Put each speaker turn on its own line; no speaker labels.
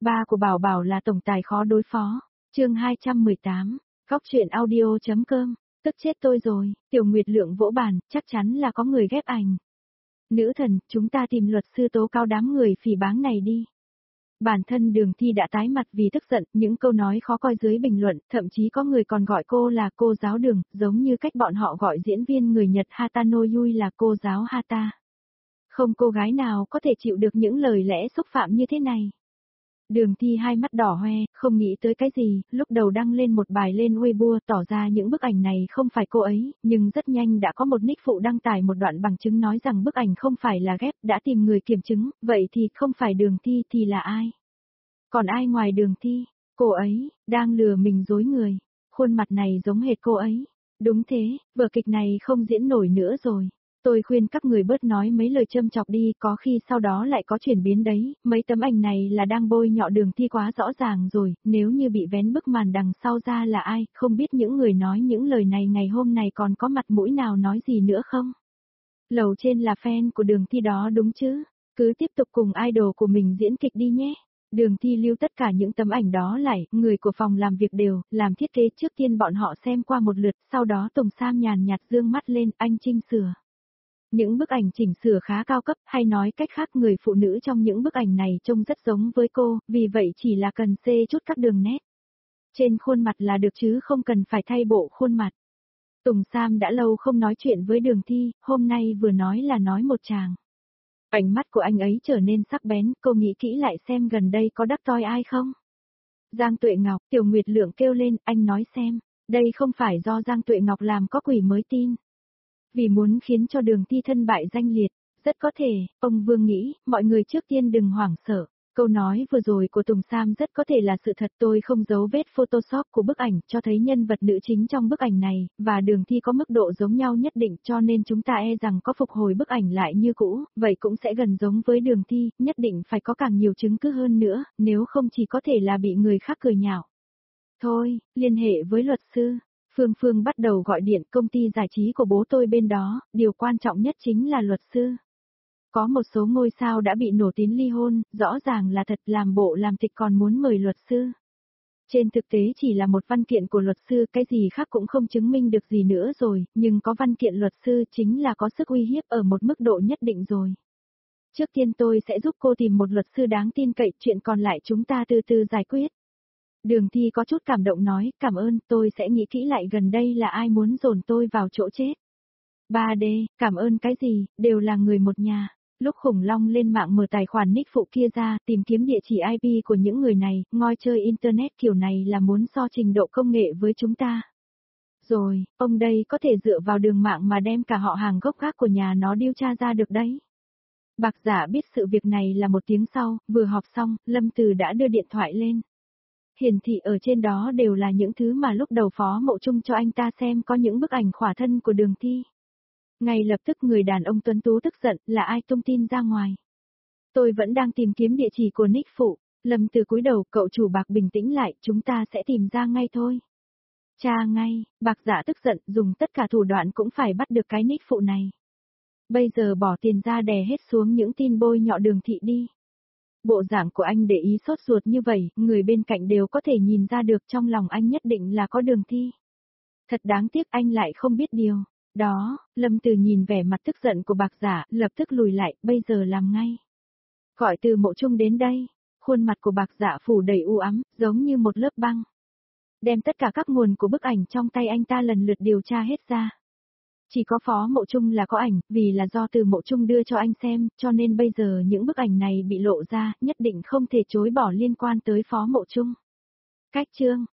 Ba của Bảo Bảo là tổng tài khó đối phó. Chương 218. Góc truyện audio.com. Tức chết tôi rồi. Tiểu Nguyệt Lượng vỗ bàn, chắc chắn là có người ghép ảnh. Nữ thần, chúng ta tìm luật sư tố cáo đám người phỉ báng này đi. Bản thân Đường Thi đã tái mặt vì tức giận, những câu nói khó coi dưới bình luận, thậm chí có người còn gọi cô là cô giáo Đường, giống như cách bọn họ gọi diễn viên người Nhật Hatano Yui là cô giáo Hata. Không cô gái nào có thể chịu được những lời lẽ xúc phạm như thế này. Đường Thi hai mắt đỏ hoe, không nghĩ tới cái gì, lúc đầu đăng lên một bài lên Weibo tỏ ra những bức ảnh này không phải cô ấy, nhưng rất nhanh đã có một nick phụ đăng tải một đoạn bằng chứng nói rằng bức ảnh không phải là ghép, đã tìm người kiểm chứng, vậy thì không phải Đường Thi thì là ai? Còn ai ngoài Đường Thi? Cô ấy, đang lừa mình dối người, khuôn mặt này giống hệt cô ấy. Đúng thế, vở kịch này không diễn nổi nữa rồi. Tôi khuyên các người bớt nói mấy lời châm chọc đi, có khi sau đó lại có chuyển biến đấy, mấy tấm ảnh này là đang bôi nhọ Đường Thi quá rõ ràng rồi, nếu như bị vén bức màn đằng sau ra là ai, không biết những người nói những lời này ngày hôm này còn có mặt mũi nào nói gì nữa không? Lầu trên là fan của Đường Thi đó đúng chứ, cứ tiếp tục cùng idol của mình diễn kịch đi nhé. Đường Thi lưu tất cả những tấm ảnh đó lại, người của phòng làm việc đều, làm thiết kế trước tiên bọn họ xem qua một lượt, sau đó Tùng Sam nhàn nhạt dương mắt lên, anh chỉnh sửa. Những bức ảnh chỉnh sửa khá cao cấp, hay nói cách khác người phụ nữ trong những bức ảnh này trông rất giống với cô, vì vậy chỉ là cần xê chút các đường nét. Trên khuôn mặt là được chứ không cần phải thay bộ khuôn mặt. Tùng Sam đã lâu không nói chuyện với Đường Thi, hôm nay vừa nói là nói một tràng. Ánh mắt của anh ấy trở nên sắc bén, cô nghĩ kỹ lại xem gần đây có đắc toi ai không? Giang Tuệ Ngọc, Tiểu Nguyệt Lượng kêu lên, anh nói xem, đây không phải do Giang Tuệ Ngọc làm có quỷ mới tin. Vì muốn khiến cho Đường Thi thân bại danh liệt, rất có thể, ông Vương nghĩ, mọi người trước tiên đừng hoảng sợ. Câu nói vừa rồi của Tùng Sam rất có thể là sự thật, tôi không giấu vết Photoshop của bức ảnh, cho thấy nhân vật nữ chính trong bức ảnh này, và Đường Thi có mức độ giống nhau nhất định cho nên chúng ta e rằng có phục hồi bức ảnh lại như cũ, vậy cũng sẽ gần giống với Đường Thi, nhất định phải có càng nhiều chứng cứ hơn nữa, nếu không chỉ có thể là bị người khác cười nhạo. Thôi, liên hệ với luật sư. Phương bắt đầu gọi điện công ty giải trí của bố tôi bên đó, điều quan trọng nhất chính là luật sư. Có một số ngôi sao đã bị nổ tín ly hôn, rõ ràng là thật làm bộ làm tịch còn muốn mời luật sư. Trên thực tế chỉ là một văn kiện của luật sư, cái gì khác cũng không chứng minh được gì nữa rồi, nhưng có văn kiện luật sư chính là có sức uy hiếp ở một mức độ nhất định rồi. Trước tiên tôi sẽ giúp cô tìm một luật sư đáng tin cậy, chuyện còn lại chúng ta từ từ giải quyết. Đường Thi có chút cảm động nói, cảm ơn, tôi sẽ nghĩ kỹ lại gần đây là ai muốn dồn tôi vào chỗ chết. 3D, cảm ơn cái gì, đều là người một nhà. Lúc Khủng Long lên mạng mở tài khoản nick phụ kia ra, tìm kiếm địa chỉ IP của những người này, ngoi chơi Internet kiểu này là muốn so trình độ công nghệ với chúng ta. Rồi, ông đây có thể dựa vào đường mạng mà đem cả họ hàng gốc gác của nhà nó điều tra ra được đấy. Bạc Giả biết sự việc này là một tiếng sau, vừa họp xong, Lâm Từ đã đưa điện thoại lên. Hiển thị ở trên đó đều là những thứ mà lúc đầu Phó Mậu Trung cho anh ta xem, có những bức ảnh khỏa thân của Đường Thi. Ngay lập tức người đàn ông tuấn tú tức giận, là ai tung tin ra ngoài. Tôi vẫn đang tìm kiếm địa chỉ của nick phụ. Lâm Từ cúi đầu, cậu chủ Bạc bình tĩnh lại, chúng ta sẽ tìm ra ngay thôi. Tra ngay, Bạc Giả tức giận, dùng tất cả thủ đoạn cũng phải bắt được cái nick phụ này. Bây giờ bỏ tiền ra đè hết xuống những tin bôi nhọ Đường Thị đi. Bộ dạng của anh để ý sốt ruột như vậy, người bên cạnh đều có thể nhìn ra được trong lòng anh nhất định là có Đường Thi. Thật đáng tiếc anh lại không biết điều. Đó, Lâm Từ nhìn vẻ mặt tức giận của Bạc Giả, lập tức lùi lại, bây giờ làm ngay. Gọi Từ Mộ Trung đến đây. Khuôn mặt của Bạc Giả phủ đầy u ám, giống như một lớp băng. Đem tất cả các nguồn của bức ảnh trong tay anh ta lần lượt điều tra hết ra. Chỉ có Phó Mộ Trung là có ảnh, vì là do Từ Mộ Trung đưa cho anh xem, cho nên bây giờ những bức ảnh này bị lộ ra, nhất định không thể chối bỏ liên quan tới Phó Mộ Trung. Cách chương